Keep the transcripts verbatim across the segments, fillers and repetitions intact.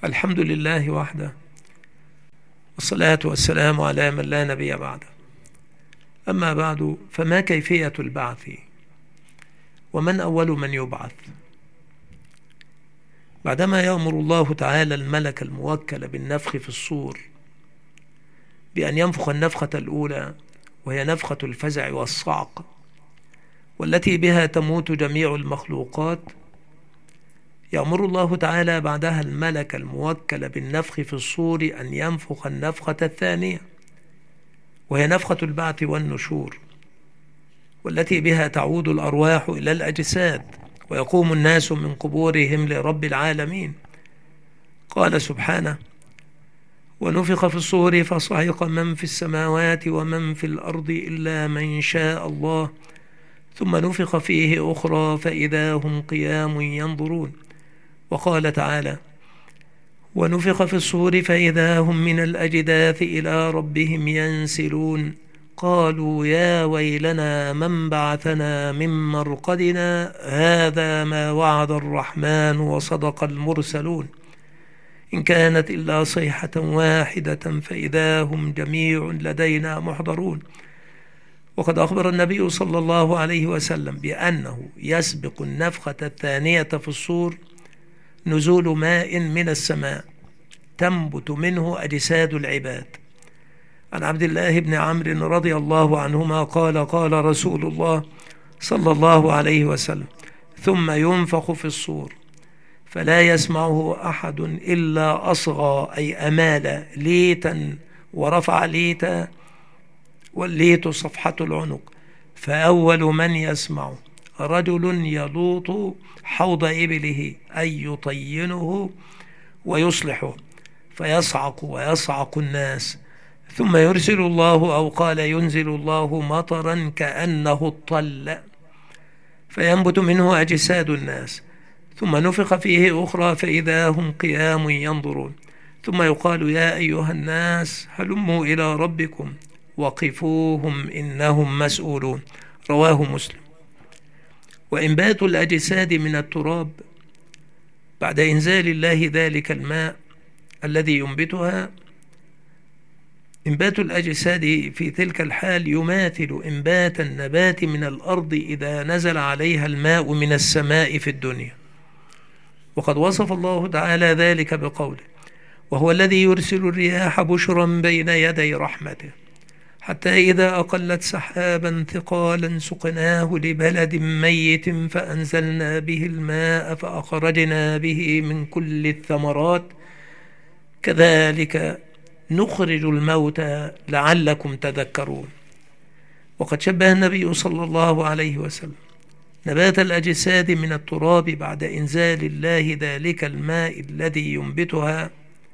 الحمد لله وحده، والصلاة والسلام على من لا نبي بعده. أما بعد، فما كيفية البعث؟ ومن أول من يبعث؟ بعدما يأمر الله تعالى الملك الموكل بالنفخ في الصور بأن ينفخ النفخة الأولى، وهي نفخة الفزع والصعق، والتي بها تموت جميع المخلوقات، يأمر الله تعالى بعدها الملك الموكل بالنفخ في الصور أن ينفخ النفخة الثانية، وهي نفخة البعث والنشور، والتي بها تعود الأرواح إلى الأجساد ويقوم الناس من قبورهم لرب العالمين. قال سبحانه: ونفخ في الصور فصعق من في السماوات ومن في الأرض إلا من شاء الله ثم نفخ فيه أخرى فإذا هم قيام ينظرون. وقال تعالى: ونفخ في الصور فإذا هم من الأجداث إلى ربهم ينسلون قالوا يا ويلنا من بعثنا من مرقدنا هذا ما وعد الرحمن وصدق المرسلون إن كانت إلا صيحة واحدة فإذا هم جميع لدينا محضرون. وقد أخبر النبي صلى الله عليه وسلم بأنه يسبق النفخة الثانية في الصور نزول ماء من السماء تنبت منه أجساد العباد. عن عبد الله بن عمرو رضي الله عنهما قال: قال رسول الله صلى الله عليه وسلم: ثم ينفخ في الصور فلا يسمعه أحد إلا أصغى، أي أمال ليتا ورفع ليتا، والليت صفحة العنق، فأول من يسمع رجل يلوط حوض إبله أي يطينه ويصلحه فيصعق ويصعق الناس، ثم يرسل الله أو قال ينزل الله مطرا كأنه الطل فينبت منه أجساد الناس، ثم نفخ فيه أخرى فإذا هم قيام ينظرون، ثم يقال يا أيها الناس هلموا إلى ربكم وقفوهم إنهم مسؤولون. رواه مسلم. وإنبات الأجساد من التراب بعد إنزال الله ذلك الماء الذي ينبتها، إنبات الأجساد في تلك الحال يماثل إنبات النبات من الأرض إذا نزل عليها الماء من السماء في الدنيا. وقد وصف الله تعالى ذلك بقوله: وهو الذي يرسل الرياح بشرا بين يدي رحمته حتى إذا أقلت سحابا ثقالا سقناه لبلد ميت فأنزلنا به الماء فأخرجنا به من كل الثمرات كذلك نخرج الموتى لعلكم تذكرون. وقد شبه النبي صلى الله عليه وسلم نبات الأجساد من التراب بعد إنزال الله ذلك الماء الذي ينبتها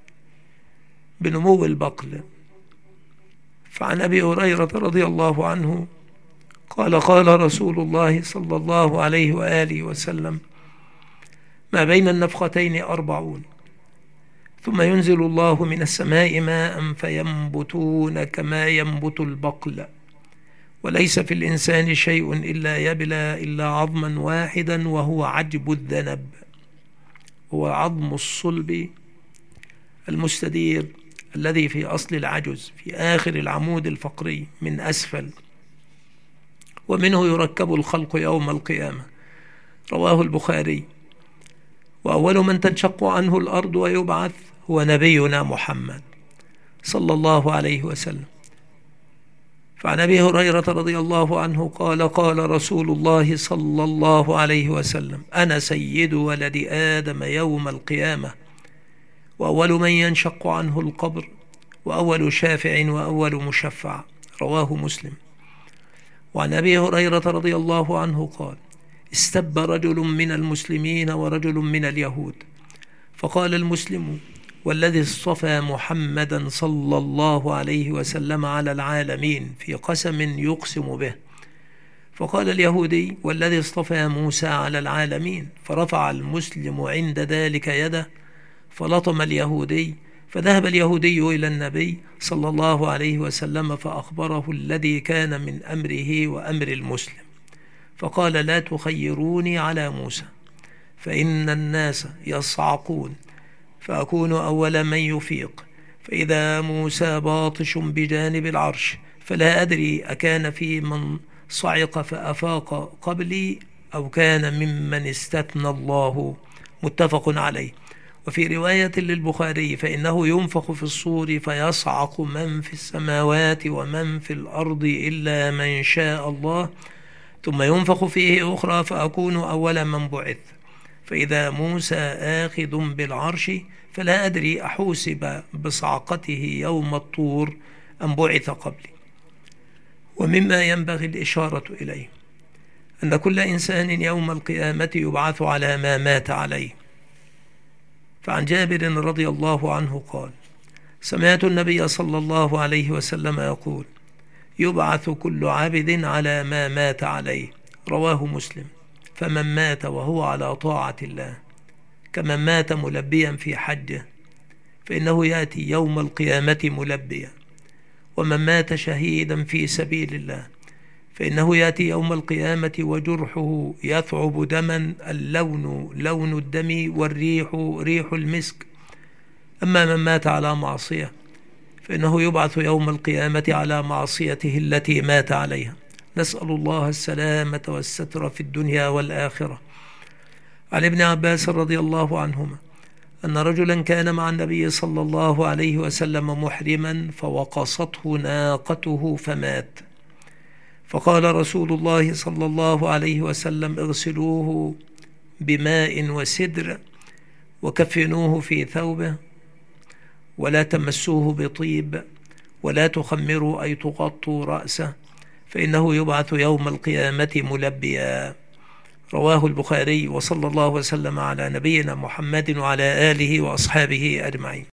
بنمو البقل. فعن أبي هريرة رضي الله عنه قال: قال رسول الله صلى الله عليه وآله وسلم: ما بين النفختين أربعون ثم ينزل الله من السماء ماء فينبتون كما ينبت البقل، وليس في الإنسان شيء إلا يبلى إلا عظما واحدا وهو عجب الذنب، هو عظم الصلب المستدير الذي في أصل العجز في آخر العمود الفقري من أسفل، ومنه يركب الخلق يوم القيامة. رواه البخاري. وأول من تنشق عنه الأرض ويبعث هو نبينا محمد صلى الله عليه وسلم. فعن أبي هريرة رضي الله عنه قال: قال رسول الله صلى الله عليه وسلم: أنا سيد ولد آدم يوم القيامة، وأول من ينشق عنه القبر، وأول شافع وأول مشفع. رواه مسلم. وعن أبي هريرة رضي الله عنه قال: استب رجل من المسلمين ورجل من اليهود، فقال المسلم: والذي اصطفى محمدا صلى الله عليه وسلم على العالمين في قسم يقسم به. فقال اليهودي: والذي اصطفى موسى على العالمين. فرفع المسلم عند ذلك يده فلطم اليهودي، فذهب اليهودي إلى النبي صلى الله عليه وسلم فأخبره الذي كان من أمره وأمر المسلم، فقال: لا تخيروني على موسى فإن الناس يصعقون فأكون أول من يفيق، فإذا موسى باطش بجانب العرش، فلا أدري أكان في من صعق فأفاق قبلي أو كان ممن استثنى الله. متفق عليه. وفي رواية للبخاري: فإنه ينفخ في الصور فيصعق من في السماوات ومن في الأرض إلا من شاء الله، ثم ينفخ فيه أخرى فأكون أول من بعث، فإذا موسى آخذ بالعرش، فلا أدري أحوسب بصعقته يوم الطور أم بعث قبلي. ومما ينبغي الإشارة إليه أن كل إنسان يوم القيامة يبعث على ما مات عليه. فعن جابر رضي الله عنه قال: سمعت النبي صلى الله عليه وسلم يقول: يبعث كل عبد على ما مات عليه. رواه مسلم. فمن مات وهو على طاعة الله كمن مات ملبيا في حجه فإنه يأتي يوم القيامة ملبيا، ومن مات شهيدا في سبيل الله فإنه يأتي يوم القيامة وجرحه يثعب دما، اللون لون الدم والريح ريح المسك. أما من مات على معصية فإنه يبعث يوم القيامة على معصيته التي مات عليها. نسأل الله السلامة والستر في الدنيا والآخرة. عن ابن عباس رضي الله عنهما أن رجلا كان مع النبي صلى الله عليه وسلم محرما فوقصته ناقته فمات، فقال رسول الله صلى الله عليه وسلم: اغسلوه بماء وسدر وكفنوه في ثوبه ولا تمسوه بطيب ولا تخمروا أي تغطوا رأسه فإنه يبعث يوم القيامة ملبيا. رواه البخاري. وصلى الله وسلم على نبينا محمد وعلى آله وأصحابه أجمعين.